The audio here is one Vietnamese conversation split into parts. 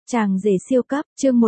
Chàng rể siêu cấp, chương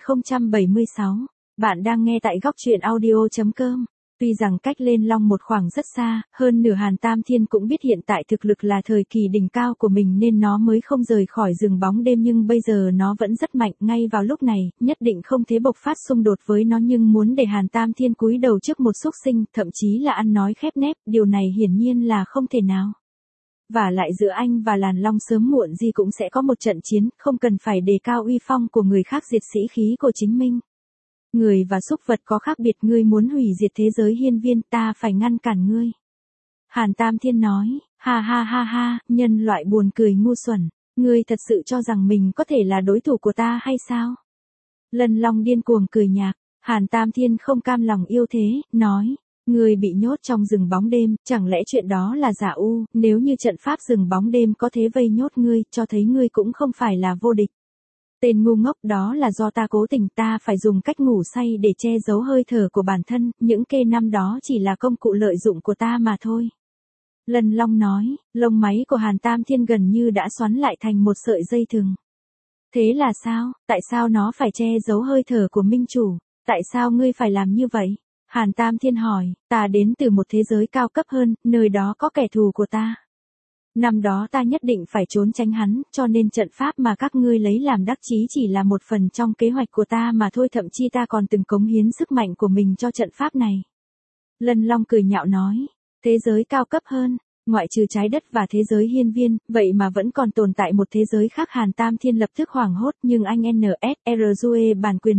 1076. Bạn đang nghe tại góc truyện audio.com. Tuy rằng cách lên Long một khoảng rất xa, hơn nửa Hàn Tam Thiên cũng biết hiện tại thực lực là thời kỳ đỉnh cao của mình nên nó mới không rời khỏi rừng bóng đêm, nhưng bây giờ nó vẫn rất mạnh. Ngay vào lúc này, nhất định không thể bộc phát xung đột với nó, nhưng muốn để Hàn Tam Thiên cúi đầu trước một súc sinh, thậm chí là ăn nói khép nép, điều này hiển nhiên là không thể nào. Và lại giữa anh và Làn Long sớm muộn gì cũng sẽ có một trận chiến, không cần phải đề cao uy phong của người khác diệt sĩ khí của chính mình. Người và súc vật có khác biệt, ngươi muốn hủy diệt thế giới hiên viên, ta phải ngăn cản ngươi. Hàn Tam Thiên nói, ha ha ha ha, nhân loại buồn cười ngu xuẩn, ngươi thật sự cho rằng mình có thể là đối thủ của ta hay sao? Lân Long điên cuồng cười nhạt, Hàn Tam Thiên không cam lòng yêu thế, nói. Ngươi bị nhốt trong rừng bóng đêm, chẳng lẽ chuyện đó là giả u, nếu như trận pháp rừng bóng đêm có thế vây nhốt ngươi, cho thấy ngươi cũng không phải là vô địch. Tên ngu ngốc, đó là do ta cố tình, ta phải dùng cách ngủ say để che giấu hơi thở của bản thân, những kê năm đó chỉ là công cụ lợi dụng của ta mà thôi. Lân Long nói, lông máy của Hàn Tam Thiên gần như đã xoắn lại thành một sợi dây thừng. Thế là sao, tại sao nó phải che giấu hơi thở của minh chủ, tại sao ngươi phải làm như vậy? Hàn Tam Thiên hỏi, ta đến từ một thế giới cao cấp hơn, nơi đó có kẻ thù của ta. Năm đó ta nhất định phải trốn tránh hắn, cho nên trận pháp mà các ngươi lấy làm đắc chí chỉ là một phần trong kế hoạch của ta mà thôi, thậm chí ta còn từng cống hiến sức mạnh của mình cho trận pháp này. Lân Long cười nhạo nói, thế giới cao cấp hơn, ngoại trừ trái đất và thế giới hiên viên, vậy mà vẫn còn tồn tại một thế giới khác. Hàn Tam Thiên lập tức hoảng hốt, nhưng anh NSRJUE bản quyền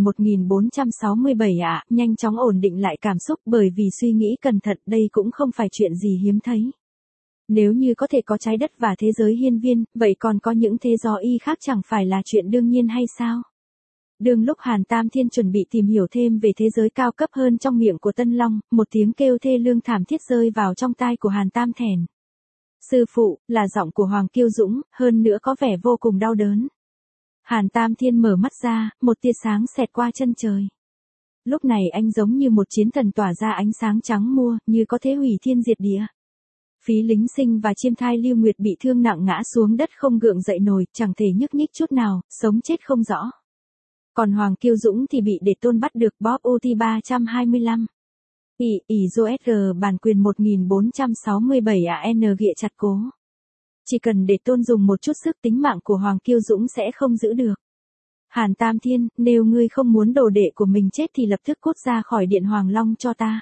1467 ạ, nhanh chóng ổn định lại cảm xúc bởi vì suy nghĩ cẩn thận, đây cũng không phải chuyện gì hiếm thấy. Nếu như có thể có trái đất và thế giới hiên viên, vậy còn có những thế giới khác chẳng phải là chuyện đương nhiên hay sao? Đương lúc Hàn Tam Thiên chuẩn bị tìm hiểu thêm về thế giới cao cấp hơn, trong miệng của Tân Long, một tiếng kêu thê lương thảm thiết rơi vào trong tai của Hàn Tam Thèn. Sư phụ, là giọng của Hoàng Kiêu Dũng, hơn nữa có vẻ vô cùng đau đớn. Hàn Tam Thiên mở mắt ra, một tia sáng xẹt qua chân trời. Lúc này anh giống như một chiến thần tỏa ra ánh sáng trắng muôn, như có thể hủy thiên diệt địa. Phí Lính Sinh và Chiêm Thai Lưu Nguyệt bị thương nặng ngã xuống đất không gượng dậy nổi, chẳng thể nhúc nhích chút nào, sống chết không rõ. Còn Hoàng Kiêu Dũng thì bị Đế Tôn bắt được, Bob UT 325. ISR bản quyền 1467 AN ghịa chặt cố. Chỉ cần Đế Tôn dùng một chút sức, tính mạng của Hoàng Kiêu Dũng sẽ không giữ được. Hàn Tam Thiên, nếu ngươi không muốn đồ đệ của mình chết thì lập tức cút ra khỏi Điện Hoàng Long cho ta.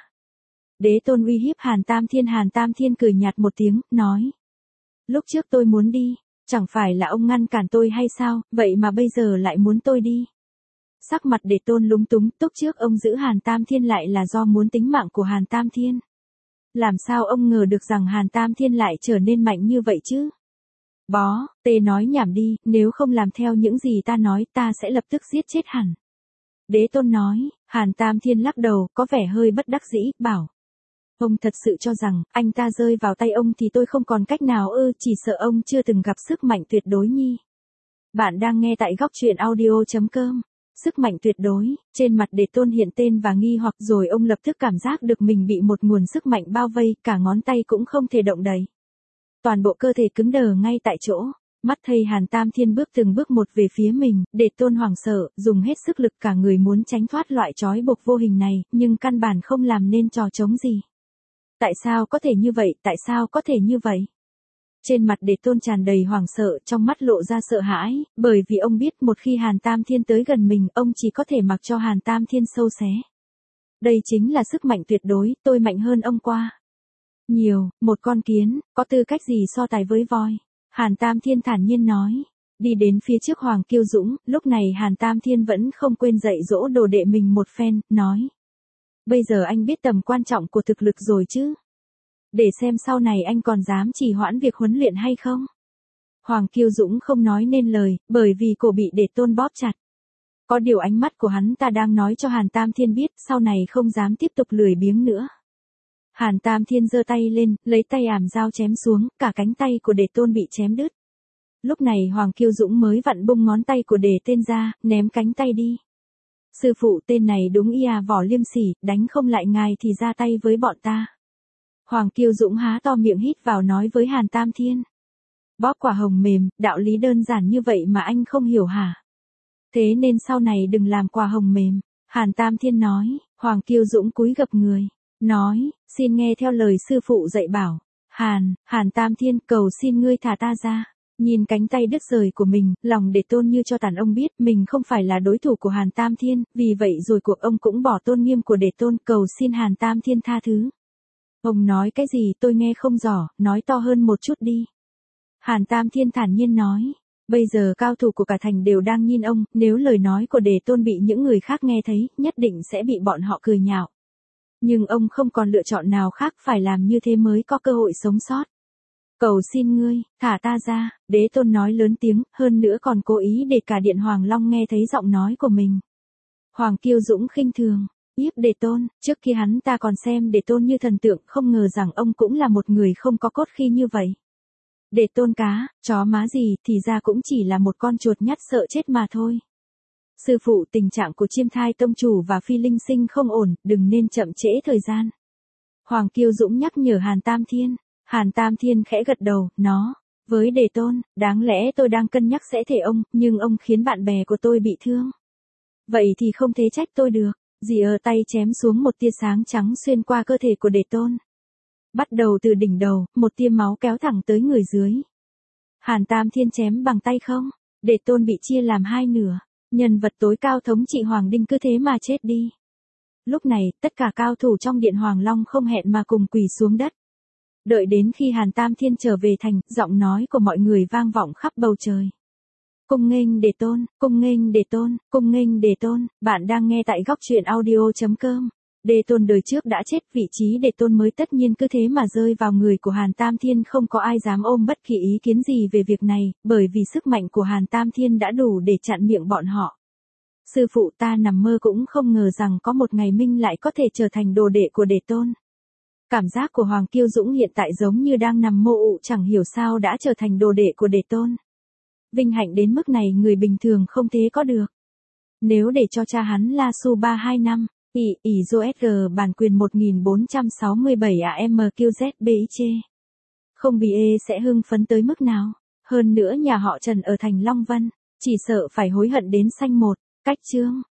Đế Tôn uy hiếp Hàn Tam Thiên. Hàn Tam Thiên cười nhạt một tiếng, nói. Lúc trước tôi muốn đi, chẳng phải là ông ngăn cản tôi hay sao, vậy mà bây giờ lại muốn tôi đi. Sắc mặt Đế Tôn lúng túng, lúc trước ông giữ Hàn Tam Thiên lại là do muốn tính mạng của Hàn Tam Thiên. Làm sao ông ngờ được rằng Hàn Tam Thiên lại trở nên mạnh như vậy chứ? Bó, tê nói nhảm đi, nếu không làm theo những gì ta nói, ta sẽ lập tức giết chết hẳn. Đế Tôn nói. Hàn Tam Thiên lắc đầu, có vẻ hơi bất đắc dĩ, bảo. Ông thật sự cho rằng, anh ta rơi vào tay ông thì tôi không còn cách nào ư? Chỉ sợ ông chưa từng gặp sức mạnh tuyệt đối nhi. Bạn đang nghe tại góc truyện audio.com. Sức mạnh tuyệt đối, trên mặt Đế Tôn hiện tên và nghi hoặc, rồi ông lập tức cảm giác được mình bị một nguồn sức mạnh bao vây, cả ngón tay cũng không thể động đậy. Toàn bộ cơ thể cứng đờ ngay tại chỗ. Mắt thấy Hàn Tam Thiên bước từng bước một về phía mình, Đế Tôn hoảng sợ, dùng hết sức lực cả người muốn tránh thoát loại trói buộc vô hình này, nhưng căn bản không làm nên trò trống gì. Tại sao có thể như vậy, tại sao có thể như vậy? Trên mặt Đế Tôn tràn đầy hoảng sợ, trong mắt lộ ra sợ hãi, bởi vì ông biết một khi Hàn Tam Thiên tới gần mình, ông chỉ có thể mặc cho Hàn Tam Thiên sâu xé. Đây chính là sức mạnh tuyệt đối, tôi mạnh hơn ông qua nhiều, một con kiến, có tư cách gì so tài với voi? Hàn Tam Thiên thản nhiên nói. Đi đến phía trước Hoàng Kiêu Dũng, lúc này Hàn Tam Thiên vẫn không quên dạy dỗ đồ đệ mình một phen, nói. Bây giờ anh biết tầm quan trọng của thực lực rồi chứ? Để xem sau này anh còn dám trì hoãn việc huấn luyện hay không? Hoàng Kiêu Dũng không nói nên lời, bởi vì cổ bị Đế Tôn bóp chặt. Có điều ánh mắt của hắn ta đang nói cho Hàn Tam Thiên biết, sau này không dám tiếp tục lười biếng nữa. Hàn Tam Thiên giơ tay lên, lấy tay ảm dao chém xuống, cả cánh tay của Đế Tôn bị chém đứt. Lúc này Hoàng Kiêu Dũng mới vặn bung ngón tay của Đế Tên ra, ném cánh tay đi. Sư phụ, tên này đúng vỏ liêm sỉ, đánh không lại ngài thì ra tay với bọn ta. Hoàng Kiêu Dũng há to miệng hít vào nói với Hàn Tam Thiên. Bóp quả hồng mềm, đạo lý đơn giản như vậy mà anh không hiểu hả? Thế nên sau này đừng làm quả hồng mềm. Hàn Tam Thiên nói, Hoàng Kiêu Dũng cúi gập người, nói, xin nghe theo lời sư phụ dạy bảo. Hàn Tam Thiên cầu xin ngươi thả ta ra. Nhìn cánh tay đứt rời của mình, lòng Đề Tôn như cho đàn ông biết mình không phải là đối thủ của Hàn Tam Thiên, vì vậy rồi cuộc ông cũng bỏ tôn nghiêm của Đề Tôn cầu xin Hàn Tam Thiên tha thứ. Ông nói cái gì tôi nghe không rõ, nói to hơn một chút đi. Hàn Tam Thiên thản nhiên nói, bây giờ cao thủ của cả thành đều đang nhìn ông, nếu lời nói của Đề Tôn bị những người khác nghe thấy, nhất định sẽ bị bọn họ cười nhạo. Nhưng ông không còn lựa chọn nào khác, phải làm như thế mới có cơ hội sống sót. Cầu xin ngươi, thả ta ra, Đế Tôn nói lớn tiếng, hơn nữa còn cố ý để cả Điện Hoàng Long nghe thấy giọng nói của mình. Hoàng Kiêu Dũng khinh thường, nhiếp Đề Tôn, trước khi hắn ta còn xem Đề Tôn như thần tượng, không ngờ rằng ông cũng là một người không có cốt khí như vậy. Đề Tôn cá, chó má gì, thì ra cũng chỉ là một con chuột nhắt sợ chết mà thôi. Sư phụ, tình trạng của Chiêm Thai Tông Chủ và Phi Linh Sinh không ổn, đừng nên chậm trễ thời gian. Hoàng Kiêu Dũng nhắc nhở Hàn Tam Thiên. Hàn Tam Thiên khẽ gật đầu, với Đề Tôn, đáng lẽ tôi đang cân nhắc sẽ thể ông, nhưng ông khiến bạn bè của tôi bị thương. Vậy thì không thể trách tôi được. Dì tay chém xuống một tia sáng trắng xuyên qua cơ thể của Đề Tôn. Bắt đầu từ đỉnh đầu, một tia máu kéo thẳng tới người dưới. Hàn Tam Thiên chém bằng tay không? Đề Tôn bị chia làm hai nửa. Nhân vật tối cao thống trị Hoàng Đinh cứ thế mà chết đi. Lúc này, tất cả cao thủ trong Điện Hoàng Long không hẹn mà cùng quỳ xuống đất. Đợi đến khi Hàn Tam Thiên trở về thành, giọng nói của mọi người vang vọng khắp bầu trời. Cung nghênh Đề Tôn, cung nghênh Đề Tôn, cung nghênh Đề Tôn, bạn đang nghe tại góc truyện audio.com. Đề Tôn đời trước đã chết, vị trí Đề Tôn mới tất nhiên cứ thế mà rơi vào người của Hàn Tam Thiên, không có ai dám ôm bất kỳ ý kiến gì về việc này, bởi vì sức mạnh của Hàn Tam Thiên đã đủ để chặn miệng bọn họ. Sư phụ, ta nằm mơ cũng không ngờ rằng có một ngày Minh lại có thể trở thành đồ đệ của Đề Tôn. Cảm giác của Hoàng Kiêu Dũng hiện tại giống như đang nằm mơ ụ, chẳng hiểu sao đã trở thành đồ đệ của Đề Tôn. Vinh hạnh đến mức này người bình thường không thế có được. Nếu để cho cha hắn La Su 325, ISG bản quyền 1467 AMQZBIC. Không bị sẽ hưng phấn tới mức nào. Hơn nữa nhà họ Trần ở thành Long Vân, chỉ sợ phải hối hận đến xanh một. Cách chương.